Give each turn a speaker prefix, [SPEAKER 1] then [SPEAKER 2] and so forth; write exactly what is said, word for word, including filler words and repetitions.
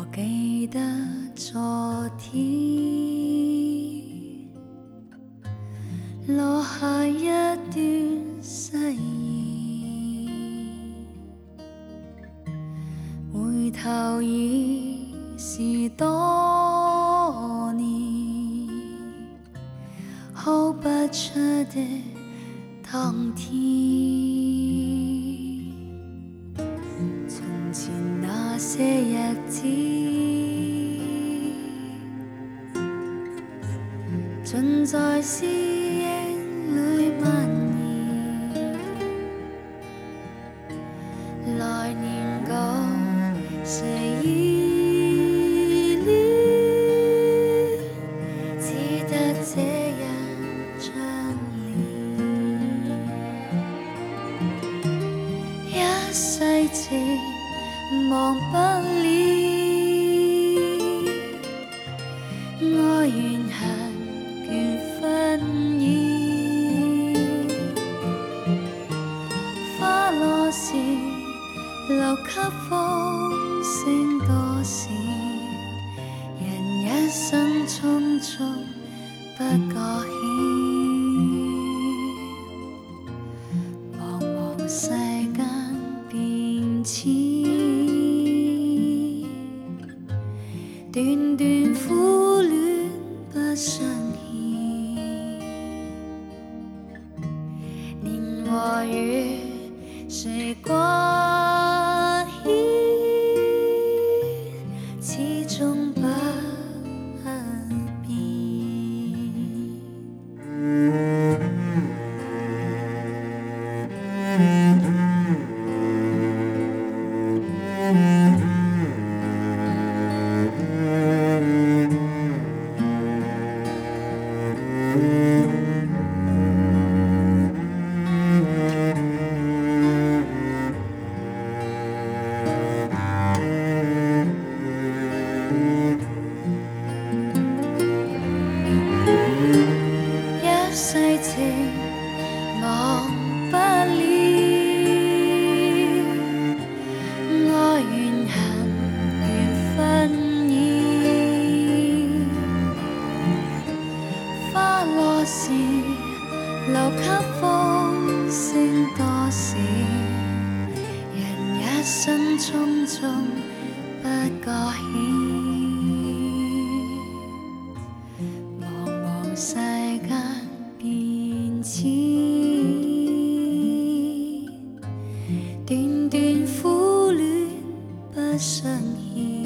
[SPEAKER 1] 記得昨天落下一段誓言，回頭已是多年，哭不出的當天。從前那些日子，盡在思憶裏蔓延。來年舊，誰依戀，只得這一張臉。一世情忘不了，愛緣痕倦紛擾。花落時留給風聲多少，人一生匆匆不覺曉。茫茫世間變遷，段段苦戀不相欠。年華與誰掛牽，始終不變。一世情忘不了，愛緣痕倦紛擾。花落時留給風聲多少，人一生匆匆不覺曉。世間變遷，段段苦戀不相欠。